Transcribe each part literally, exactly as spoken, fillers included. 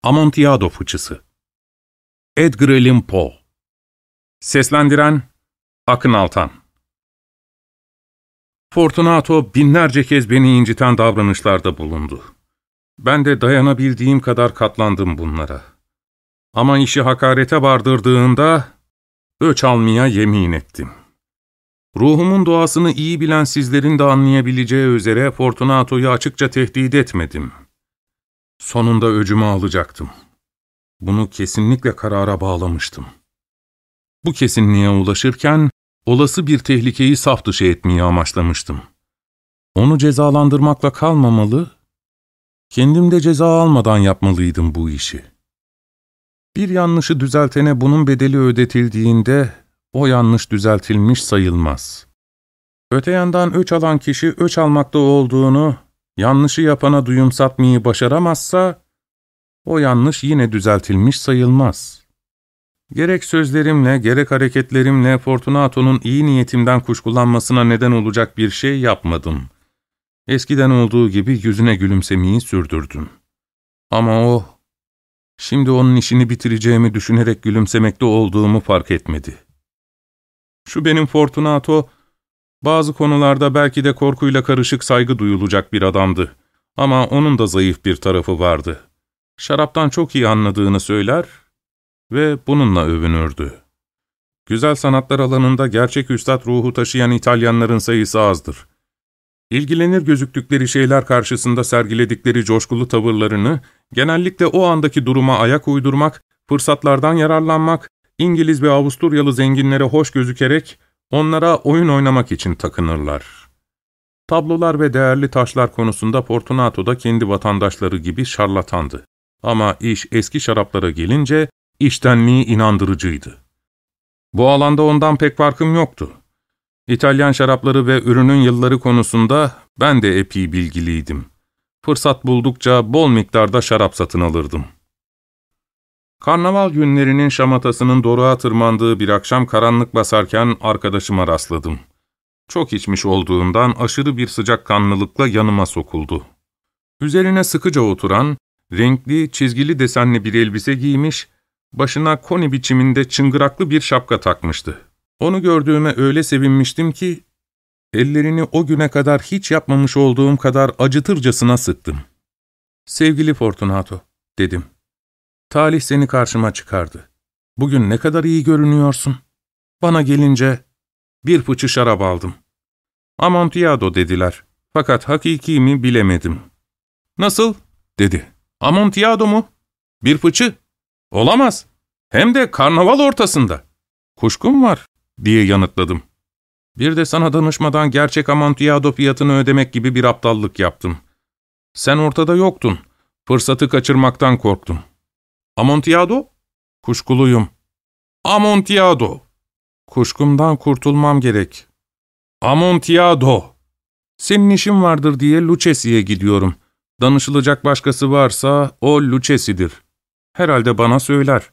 Amontillado Fıçısı. Edgar Allan Poe. Seslendiren Akın Altan. Fortunato binlerce kez beni inciten davranışlarda bulundu. Ben de dayanabildiğim kadar katlandım bunlara. Ama işi hakarete vardırdığında öç almaya yemin ettim. Ruhumun doğasını iyi bilen sizlerin de anlayabileceği üzere Fortunato'yu açıkça tehdit etmedim. Sonunda öcümü alacaktım. Bunu kesinlikle karara bağlamıştım. Bu kesinliğe ulaşırken olası bir tehlikeyi saf dışı etmeyi amaçlamıştım. Onu cezalandırmakla kalmamalı, kendim de ceza almadan yapmalıydım bu işi. Bir yanlışı düzeltene bunun bedeli ödetildiğinde o yanlış düzeltilmiş sayılmaz. Öte yandan öç alan kişi öç almakta olduğunu yanlışı yapana duyumsatmayı başaramazsa o yanlış yine düzeltilmiş sayılmaz. Gerek sözlerimle gerek hareketlerimle Fortunato'nun iyi niyetimden kuşkulanmasına neden olacak bir şey yapmadım. Eskiden olduğu gibi yüzüne gülümsemeyi sürdürdüm. Ama o, şimdi onun işini bitireceğimi düşünerek gülümsemekte olduğumu fark etmedi. Şu benim Fortunato, bazı konularda belki de korkuyla karışık saygı duyulacak bir adamdı. Ama onun da zayıf bir tarafı vardı. Şaraptan çok iyi anladığını söyler ve bununla övünürdü. Güzel sanatlar alanında gerçek üstad ruhu taşıyan İtalyanların sayısı azdır. İlgilenir gözüktükleri şeyler karşısında sergiledikleri coşkulu tavırlarını, genellikle o andaki duruma ayak uydurmak, fırsatlardan yararlanmak, İngiliz ve Avusturyalı zenginlere hoş gözükerek onlara oyun oynamak için takınırlar. Tablolar ve değerli taşlar konusunda Fortunato da kendi vatandaşları gibi şarlatandı. Ama iş eski şaraplara gelince içtenliği inandırıcıydı. Bu alanda ondan pek farkım yoktu. İtalyan şarapları ve ürünün yılları konusunda ben de epey bilgiliydim. Fırsat buldukça bol miktarda şarap satın alırdım. Karnaval günlerinin şamatasının doruğa tırmandığı bir akşam karanlık basarken arkadaşıma rastladım. Çok içmiş olduğundan aşırı bir sıcakkanlılıkla yanıma sokuldu. Üzerine sıkıca oturan, renkli, çizgili desenli bir elbise giymiş, başına koni biçiminde çıngıraklı bir şapka takmıştı. Onu gördüğüme öyle sevinmiştim ki, ellerini o güne kadar hiç yapmamış olduğum kadar acıtırcasına sıktım. ''Sevgili Fortunato'' dedim. ''Talih seni karşıma çıkardı. Bugün ne kadar iyi görünüyorsun. Bana gelince bir fıçı şarap aldım. Amontillado dediler. Fakat hakiki mi bilemedim.'' ''Nasıl?'' dedi. ''Amontillado mu? Bir fıçı? Olamaz. Hem de karnaval ortasında.'' ''Kuşkum var.'' diye yanıtladım. Bir de sana danışmadan gerçek Amontillado fiyatını ödemek gibi bir aptallık yaptım. Sen ortada yoktun. Fırsatı kaçırmaktan korktum. ''Amontillado?'' ''Kuşkuluyum.'' ''Amontillado!'' ''Kuşkumdan kurtulmam gerek.'' ''Amontillado!'' ''Senin işin vardır diye Lucchesi'ye gidiyorum. Danışılacak başkası varsa o Lucchesi'dir. Herhalde bana söyler.''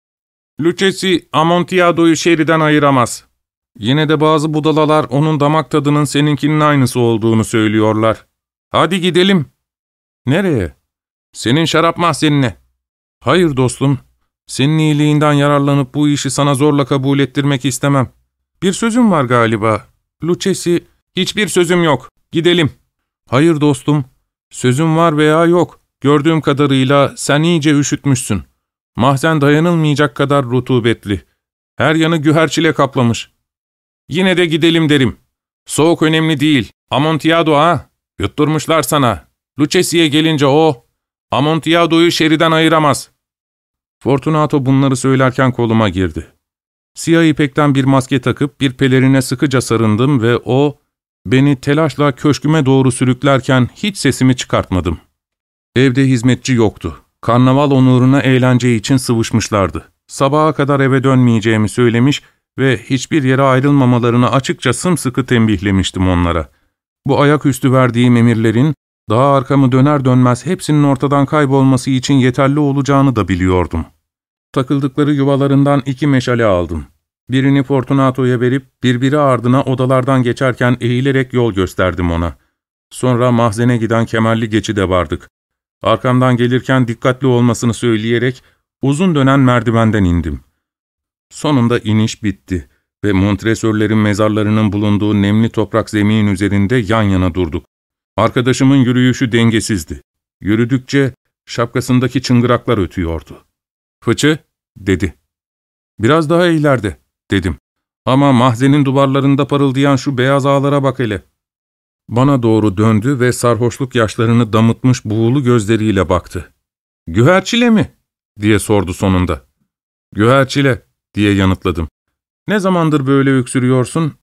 ''Lucchesi Amontillado'yu şeriden ayıramaz. Yine de bazı budalalar onun damak tadının seninkinin aynısı olduğunu söylüyorlar. Hadi gidelim.'' ''Nereye?'' ''Senin şarap mahzenine.'' ''Hayır dostum, senin iyiliğinden yararlanıp bu işi sana zorla kabul ettirmek istemem. Bir sözüm var galiba. Lucchesi, hiçbir sözüm yok. Gidelim.'' ''Hayır dostum, sözüm var veya yok. Gördüğüm kadarıyla sen iyice üşütmüşsün. Mahzen dayanılmayacak kadar rutubetli. Her yanı güherçile kaplamış. Yine de gidelim derim. Soğuk önemli değil. Amontillado ha? Yutturmuşlar sana. Lucchesi'ye gelince o, Amontillado'yu şeriden ayıramaz.'' Fortunato bunları söylerken koluma girdi. Siyah ipekten bir maske takıp bir pelerine sıkıca sarındım ve o, beni telaşla köşküme doğru sürüklerken hiç sesimi çıkartmadım. Evde hizmetçi yoktu. Karnaval onuruna eğlence için sıvışmışlardı. Sabaha kadar eve dönmeyeceğimi söylemiş ve hiçbir yere ayrılmamalarını açıkça sımsıkı tembihlemiştim onlara. Bu ayaküstü verdiğim emirlerin, daha arkamı döner dönmez hepsinin ortadan kaybolması için yeterli olacağını da biliyordum. Takıldıkları yuvalarından iki meşale aldım. Birini Fortunato'ya verip birbiri ardına odalardan geçerken eğilerek yol gösterdim ona. Sonra mahzene giden kemerli geçide vardık. Arkamdan gelirken dikkatli olmasını söyleyerek uzun dönen merdivenden indim. Sonunda iniş bitti ve Montresörlerin mezarlarının bulunduğu nemli toprak zemin üzerinde yan yana durduk. Arkadaşımın yürüyüşü dengesizdi. Yürüdükçe şapkasındaki çıngıraklar ötüyordu. ''Fıçı'' dedi. ''Biraz daha ileride'' dedim. ''Ama mahzenin duvarlarında parıldayan şu beyaz ağlara bak hele.'' Bana doğru döndü ve sarhoşluk yaşlarını damıtmış buğulu gözleriyle baktı. ''Güherçile mi?'' diye sordu sonunda. ''Güherçile'' diye yanıtladım. ''Ne zamandır böyle öksürüyorsun?''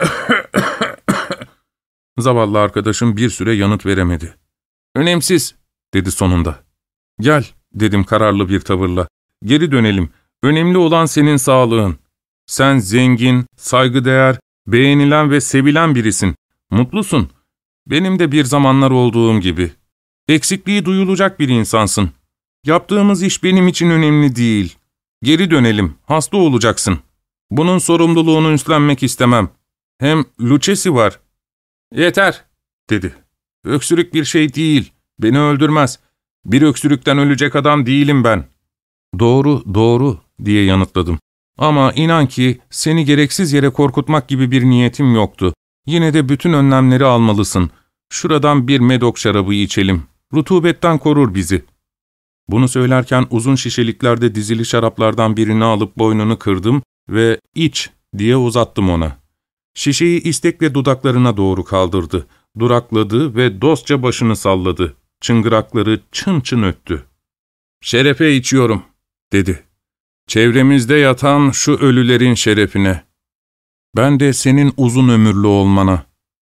Zavallı arkadaşım bir süre yanıt veremedi. ''Önemsiz'' dedi sonunda. ''Gel'' dedim kararlı bir tavırla. ''Geri dönelim. Önemli olan senin sağlığın. Sen zengin, saygıdeğer, beğenilen ve sevilen birisin. Mutlusun. Benim de bir zamanlar olduğum gibi. Eksikliği duyulacak bir insansın. Yaptığımız iş benim için önemli değil. Geri dönelim. Hasta olacaksın. Bunun sorumluluğunu üstlenmek istemem. Hem Lucchesi var.'' ''Yeter'' dedi. ''Öksürük bir şey değil. Beni öldürmez. Bir öksürükten ölecek adam değilim ben.'' ''Doğru, doğru'' diye yanıtladım. ''Ama inan ki seni gereksiz yere korkutmak gibi bir niyetim yoktu. Yine de bütün önlemleri almalısın. Şuradan bir medok şarabı içelim. Rutubetten korur bizi.'' Bunu söylerken uzun şişeliklerde dizili şaraplardan birini alıp boynunu kırdım ve ''İç'' diye uzattım ona. Şişeyi istekle dudaklarına doğru kaldırdı. Durakladı ve dostça başını salladı. Çıngırakları çın çın öttü. ''Şerefe içiyorum'' dedi. ''Çevremizde yatan şu ölülerin şerefine. Ben de senin uzun ömürlü olmana.''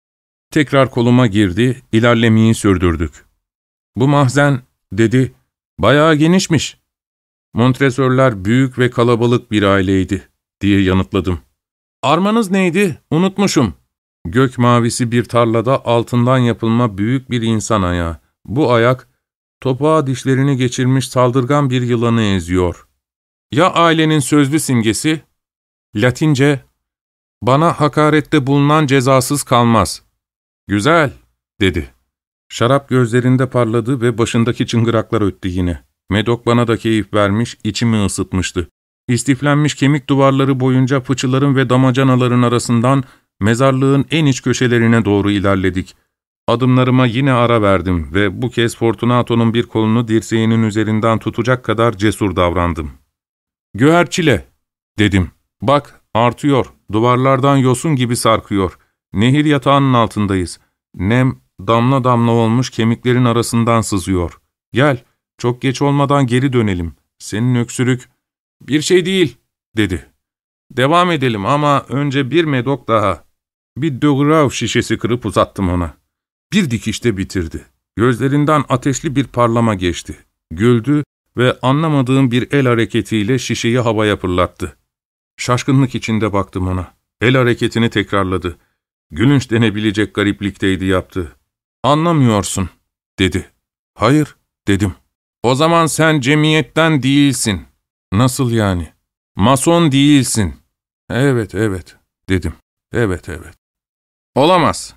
Tekrar koluma girdi, ilerlemeyi sürdürdük. ''Bu mahzen'' dedi, ''bayağı genişmiş.'' ''Montresörler büyük ve kalabalık bir aileydi'' diye yanıtladım. ''Armanız neydi? Unutmuşum.'' Gök mavisi bir tarlada altından yapılma büyük bir insan ayağı. Bu ayak, topuğa dişlerini geçirmiş saldırgan bir yılanı eziyor. ''Ya ailenin sözlü simgesi?'' Latince, ''Bana hakarette bulunan cezasız kalmaz.'' ''Güzel'' dedi. Şarap gözlerinde parladı ve başındaki çıngıraklar öttü yine. Medok bana da keyif vermiş, içimi ısıtmıştı. İstiflenmiş kemik duvarları boyunca fıçıların ve damacanaların arasından mezarlığın en iç köşelerine doğru ilerledik. Adımlarıma yine ara verdim ve bu kez Fortunato'nun bir kolunu dirseğinin üzerinden tutacak kadar cesur davrandım. ''Güherçile'' dedim. ''Bak, artıyor, duvarlardan yosun gibi sarkıyor. Nehir yatağının altındayız. Nem, damla damla olmuş kemiklerin arasından sızıyor. Gel, çok geç olmadan geri dönelim. Senin öksürük..." ''Bir şey değil'' dedi. ''Devam edelim ama önce bir medok daha.'' Bir de Grauw şişesi kırıp uzattım ona. Bir dikişte bitirdi. Gözlerinden ateşli bir parlama geçti. Güldü ve anlamadığım bir el hareketiyle şişeyi havaya fırlattı. Şaşkınlık içinde baktım ona. El hareketini tekrarladı. Gülünç denebilecek gariplikteydi yaptığı. ''Anlamıyorsun'' dedi. ''Hayır'' dedim. ''O zaman sen cemiyetten değilsin.'' ''Nasıl yani?'' ''Mason değilsin.'' ''Evet, evet'' dedim. ''Evet, evet.'' ''Olamaz.''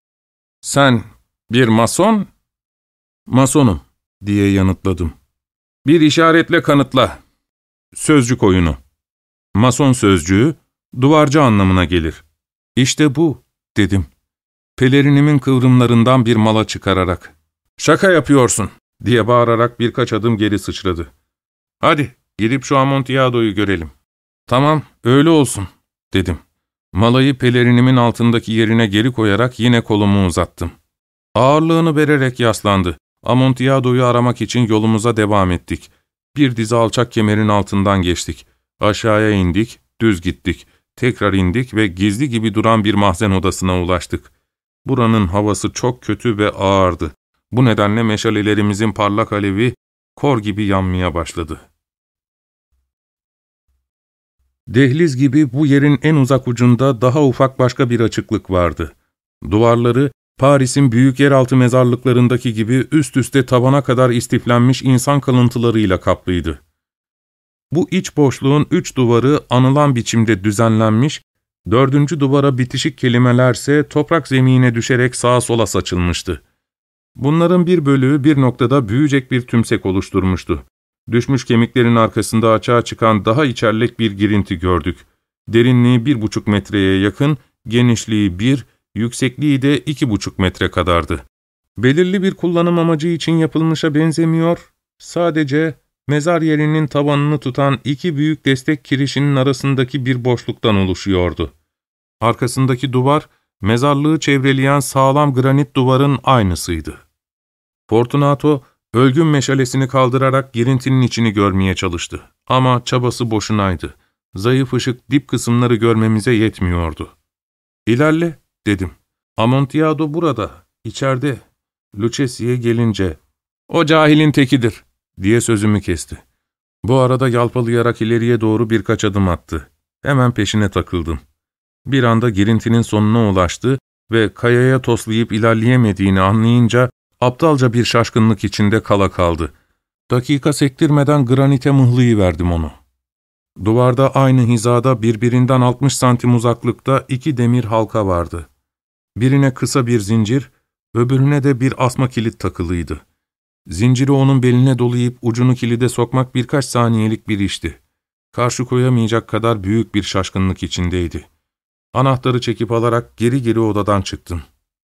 ''Sen bir mason?'' ''Masonum'' diye yanıtladım. ''Bir işaretle kanıtla.'' Sözcük oyunu. Mason sözcüğü, duvarcı anlamına gelir. ''İşte bu'' dedim. Pelerinimin kıvrımlarından bir mala çıkararak. ''Şaka yapıyorsun'' diye bağırarak birkaç adım geri sıçradı. ''Hadi, gidip şu Amontillado'yu görelim.'' ''Tamam, öyle olsun'' dedim. Malayı pelerinimin altındaki yerine geri koyarak yine kolumu uzattım. Ağırlığını vererek yaslandı. Amontillado'yu aramak için yolumuza devam ettik. Bir dizi alçak kemerin altından geçtik. Aşağıya indik, düz gittik. Tekrar indik ve gizli gibi duran bir mahzen odasına ulaştık. Buranın havası çok kötü ve ağırdı. Bu nedenle meşalelerimizin parlak alevi kor gibi yanmaya başladı. Dehliz gibi bu yerin en uzak ucunda daha ufak başka bir açıklık vardı. Duvarları, Paris'in büyük yeraltı mezarlıklarındaki gibi üst üste tavana kadar istiflenmiş insan kalıntılarıyla kaplıydı. Bu iç boşluğun üç duvarı anılan biçimde düzenlenmiş, dördüncü duvara bitişik kelimelerse toprak zemine düşerek sağa sola saçılmıştı. Bunların bir bölüğü bir noktada büyüyecek bir tümsek oluşturmuştu. Düşmüş kemiklerin arkasında açığa çıkan daha içerlek bir girinti gördük. Derinliği bir buçuk metreye yakın, genişliği bir, yüksekliği de iki buçuk metre kadardı. Belirli bir kullanım amacı için yapılmışa benzemiyor, sadece mezar yerinin tavanını tutan iki büyük destek kirişinin arasındaki bir boşluktan oluşuyordu. Arkasındaki duvar, mezarlığı çevreleyen sağlam granit duvarın aynısıydı. Fortunato, ölgün meşalesini kaldırarak girintinin içini görmeye çalıştı. Ama çabası boşunaydı. Zayıf ışık dip kısımları görmemize yetmiyordu. "İlerle," dedim. "Amontillado burada, içeride." Lucchesi'ye gelince, "O cahilin tekidir," diye sözümü kesti. Bu arada yalpalayarak ileriye doğru birkaç adım attı. Hemen peşine takıldım. Bir anda girintinin sonuna ulaştı ve kayaya toslayıp ilerleyemediğini anlayınca aptalca bir şaşkınlık içinde kala kaldı. Dakika sektirmeden granite mıhlayıverdim onu. Duvarda aynı hizada birbirinden altmış santim uzaklıkta iki demir halka vardı. Birine kısa bir zincir, öbürüne de bir asma kilit takılıydı. Zinciri onun beline dolayıp ucunu kilide sokmak birkaç saniyelik bir işti. Karşı koyamayacak kadar büyük bir şaşkınlık içindeydi. Anahtarı çekip alarak geri geri odadan çıktım.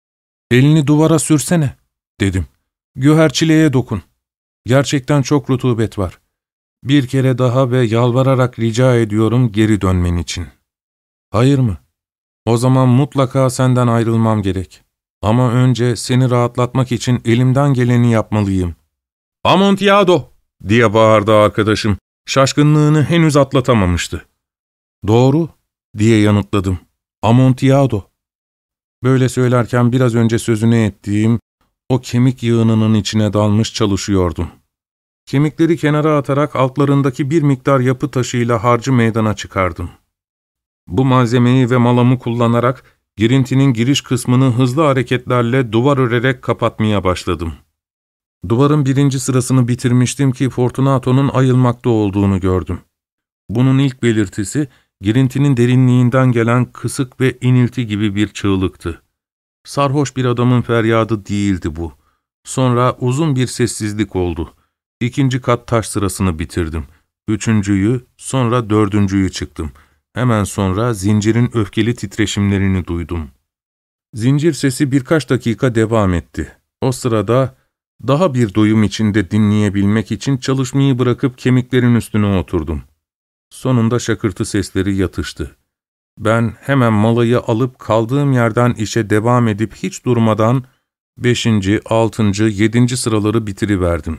"Elini duvara sürsene," dedim. "Göherçiliğe dokun. Gerçekten çok rutubet var. Bir kere daha ve yalvararak rica ediyorum geri dönmen için." "Hayır mı? O zaman mutlaka senden ayrılmam gerek. Ama önce seni rahatlatmak için elimden geleni yapmalıyım." "Amontillado!" diye bağırdı arkadaşım. Şaşkınlığını henüz atlatamamıştı. "Doğru," diye yanıtladım. "Amontillado." Böyle söylerken biraz önce sözünü ettiğim o kemik yığınının içine dalmış çalışıyordum. Kemikleri kenara atarak altlarındaki bir miktar yapı taşıyla harcı meydana çıkardım. Bu malzemeyi ve malamı kullanarak girintinin giriş kısmını hızlı hareketlerle duvar örerek kapatmaya başladım. Duvarın birinci sırasını bitirmiştim ki Fortunato'nun ayılmakta olduğunu gördüm. Bunun ilk belirtisi, girintinin derinliğinden gelen kısık ve inilti gibi bir çığlıktı. Sarhoş bir adamın feryadı değildi bu. Sonra uzun bir sessizlik oldu. İkinci kat taş sırasını bitirdim. Üçüncüyü, sonra dördüncüyü çıktım. Hemen sonra zincirin öfkeli titreşimlerini duydum. Zincir sesi birkaç dakika devam etti. O sırada daha bir doyum içinde dinleyebilmek için çalışmayı bırakıp kemiklerin üstüne oturdum. Sonunda şakırtı sesleri yatıştı. Ben hemen malayı alıp kaldığım yerden işe devam edip hiç durmadan beşinci, altıncı, yedinci sıraları bitiriverdim.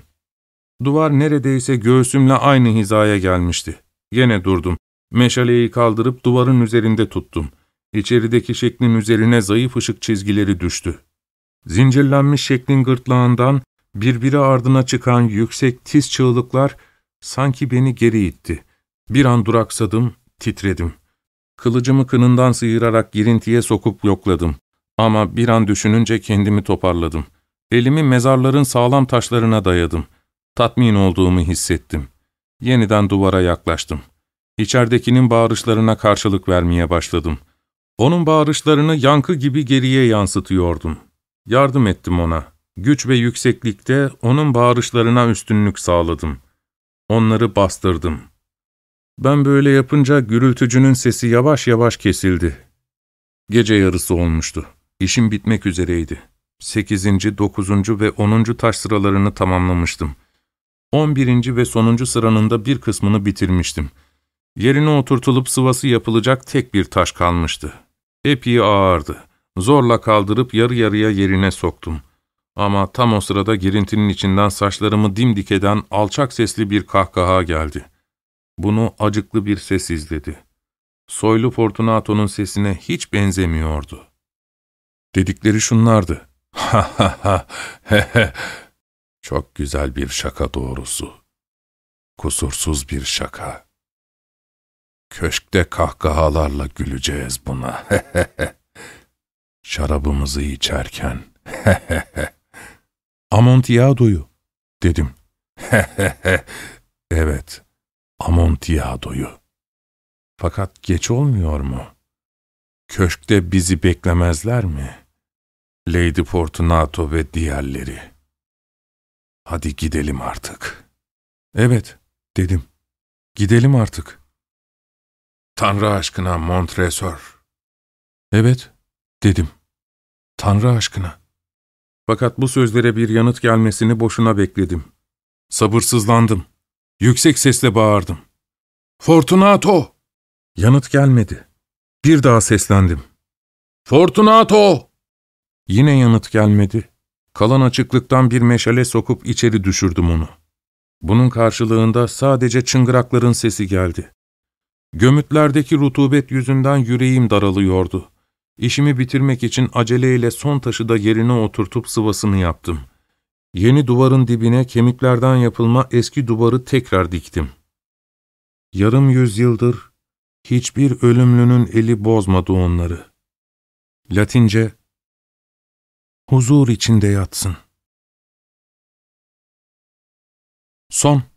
Duvar neredeyse göğsümle aynı hizaya gelmişti. Yine durdum. Meşaleyi kaldırıp duvarın üzerinde tuttum. İçerideki şeklin üzerine zayıf ışık çizgileri düştü. Zincirlenmiş şeklin gırtlağından birbiri ardına çıkan yüksek tiz çığlıklar sanki beni geri itti. Bir an duraksadım, titredim. Kılıcımı kınından sıyırarak girintiye sokup yokladım. Ama bir an düşününce kendimi toparladım. Elimi mezarların sağlam taşlarına dayadım. Tatmin olduğumu hissettim. Yeniden duvara yaklaştım. İçeridekinin bağırışlarına karşılık vermeye başladım. Onun bağırışlarını yankı gibi geriye yansıtıyordum. Yardım ettim ona. Güç ve yükseklikte onun bağırışlarına üstünlük sağladım. Onları bastırdım. Ben böyle yapınca gürültücünün sesi yavaş yavaş kesildi. Gece yarısı olmuştu. İşim bitmek üzereydi. Sekizinci, dokuzuncu ve onuncu taş sıralarını tamamlamıştım. On birinci ve sonuncu sıranın da bir kısmını bitirmiştim. Yerine oturtulup sıvası yapılacak tek bir taş kalmıştı. Epey ağırdı. Zorla kaldırıp yarı yarıya yerine soktum. Ama tam o sırada girintinin içinden saçlarımı dimdik eden alçak sesli bir kahkaha geldi. Bunu acıklı bir ses izledi. Soylu Fortunato'nun sesine hiç benzemiyordu. Dedikleri şunlardı. Ha ha ha, he he. Çok güzel bir şaka doğrusu. Kusursuz bir şaka. Köşkte kahkahalarla güleceğiz buna. He he he. Şarabımızı içerken. He he he. Amontillado'yu, dedim. He he he. Evet, Amontillado'yu. Fakat geç olmuyor mu? Köşkte bizi beklemezler mi? Lady Fortunato ve diğerleri. Hadi gidelim artık. Evet, dedim. Gidelim artık. Tanrı aşkına Montresor. Evet, dedim. Tanrı aşkına. Fakat bu sözlere bir yanıt gelmesini boşuna bekledim. Sabırsızlandım. Yüksek sesle bağırdım. Fortunato! Yanıt gelmedi. Bir daha seslendim. Fortunato! Yine yanıt gelmedi. Kalan açıklıktan bir meşale sokup içeri düşürdüm onu. Bunun karşılığında sadece çıngırakların sesi geldi. Gömütlerdeki rutubet yüzünden yüreğim daralıyordu. İşimi bitirmek için aceleyle son taşı da yerine oturtup sıvasını yaptım. Yeni duvarın dibine kemiklerden yapılma eski duvarı tekrar diktim. Yarım yüzyıldır hiçbir ölümlünün eli bozmadı onları. Latince, huzur içinde yatsın. Son